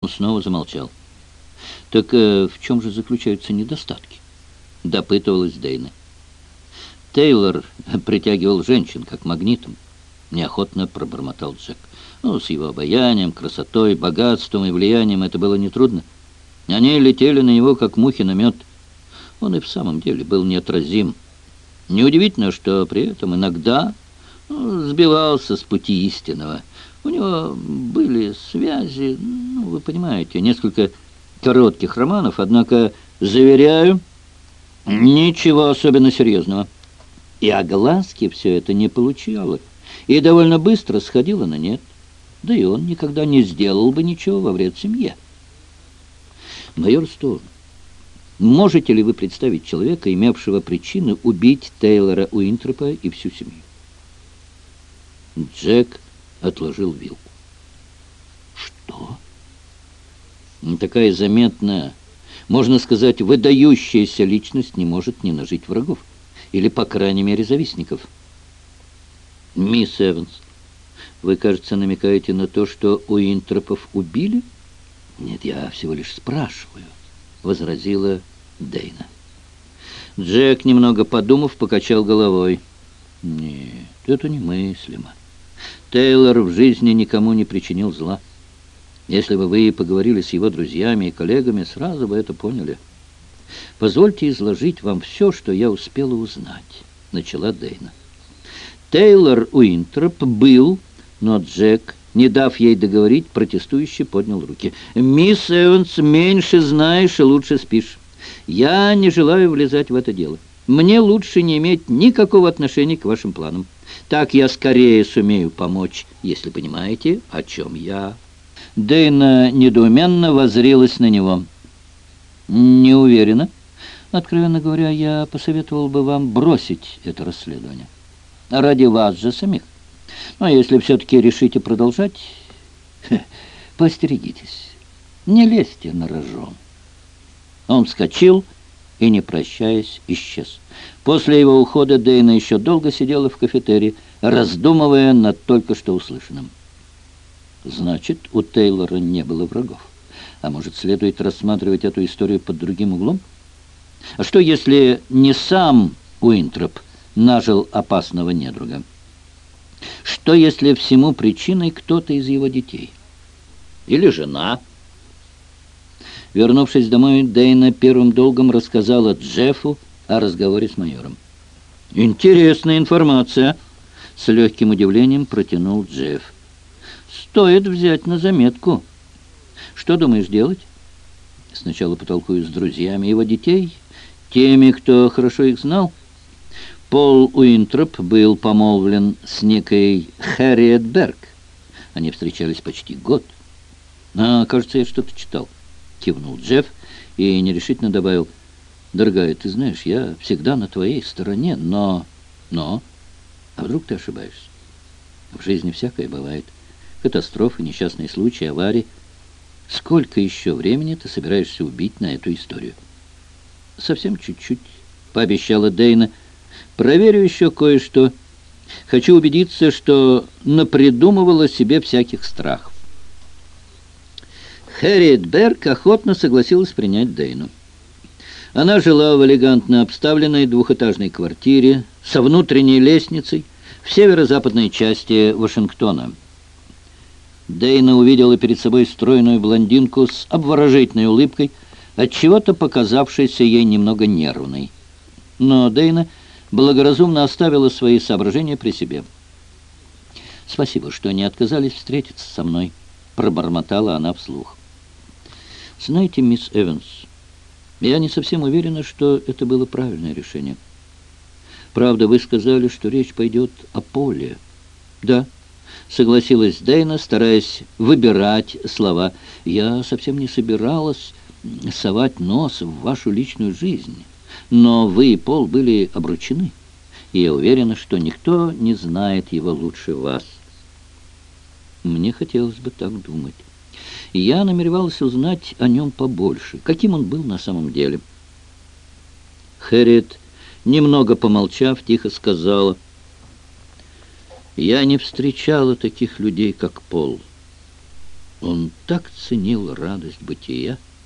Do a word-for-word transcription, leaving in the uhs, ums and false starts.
снова замолчал. «Так э, в чем же заключаются недостатки?» — допытывалась Дейна. «Тейлор притягивал женщин, как магнитом», — неохотно пробормотал Джек. «Ну, с его обаянием, красотой, богатством и влиянием это было нетрудно. Они летели на него, как мухи на мед. Он и в самом деле был неотразим. Неудивительно, что при этом иногда ну, сбивался с пути истинного. У него были связи, ну, вы понимаете, несколько коротких романов, однако, заверяю, ничего особенно серьезного. И огласки все это не получало, и довольно быстро сходило на нет. Да и он никогда не сделал бы ничего во вред семье. Майор Стоун, можете ли вы представить человека, имевшего причины убить Тейлора Уинтропа и всю семью?» Джек отложил вилку. «Что?» «Такая заметная, можно сказать, выдающаяся личность не может не нажить врагов. Или, по крайней мере, завистников. Мисс Эванс, вы, кажется, намекаете на то, что Уинтропов убили?» «Нет, я всего лишь спрашиваю», — возразила Дейна. Джек, немного подумав, покачал головой. «Нет, это немыслимо. Тейлор в жизни никому не причинил зла. Если бы вы поговорили с его друзьями и коллегами, сразу бы это поняли. Позвольте изложить вам все, что я успела узнать», — начала Дейна. Тейлор Уинтроп был, но Джек, не дав ей договорить, протестующе поднял руки. «Мисс Эванс, меньше знаешь и лучше спишь. Я не желаю влезать в это дело. Мне лучше не иметь никакого отношения к вашим планам. Так я скорее сумею помочь, если понимаете, о чем я». Дейна недоуменно воззрелась на него. «Не уверена. Откровенно говоря, я посоветовал бы вам бросить это расследование. Ради вас же самих. Но если все-таки решите продолжать, поостерегитесь. Не лезьте на рожон». Он вскочил и, не прощаясь, исчез. После его ухода Дейна еще долго сидела в кафетерии, раздумывая над только что услышанным. Значит, у Тейлора не было врагов. А может, следует рассматривать эту историю под другим углом? А что, если не сам Уинтроп нажил опасного недруга? Что, если всему причиной кто-то из его детей? Или жена? Вернувшись домой, Дейна первым долгом рассказала Джеффу о разговоре с майором. «Интересная информация», — с легким удивлением протянул Джефф. «Стоит взять на заметку. Что думаешь делать?» «Сначала потолкую с друзьями его детей, теми, кто хорошо их знал. Пол Уинтроп был помолвлен с некой Хэрриет Берг. Они встречались почти год. А, кажется, я что-то читал», — кивнул Джефф и нерешительно добавил: «Дорогая, ты знаешь, я всегда на твоей стороне, но... но... А вдруг ты ошибаешься? В жизни всякое бывает. Катастрофы, несчастные случаи, аварии. Сколько еще времени ты собираешься убить на эту историю?» «Совсем чуть-чуть», — пообещала Дейна. «Проверю еще кое-что. Хочу убедиться, что напридумывала себе всяких страхов». Хэрриет Берг охотно согласилась принять Дейну. Она жила в элегантно обставленной двухэтажной квартире со внутренней лестницей в северо-западной части Вашингтона. Дейна увидела перед собой стройную блондинку с обворожительной улыбкой, отчего-то показавшейся ей немного нервной. Но Дейна благоразумно оставила свои соображения при себе. «Спасибо, что не отказались встретиться со мной», — пробормотала она вслух. «Знаете, мисс Эванс, я не совсем уверена, что это было правильное решение. Правда, вы сказали, что речь пойдет о Поле». «Да», — согласилась Дейна, стараясь выбирать слова. «Я совсем не собиралась совать нос в вашу личную жизнь, но вы и Пол были обручены, и я уверена, что никто не знает его лучше вас». «Мне хотелось бы так думать. Я намеревалась узнать о нем побольше, каким он был на самом деле». Хэрриет, немного помолчав, тихо сказала: «Я не встречала таких людей, как Пол. Он так ценил радость бытия,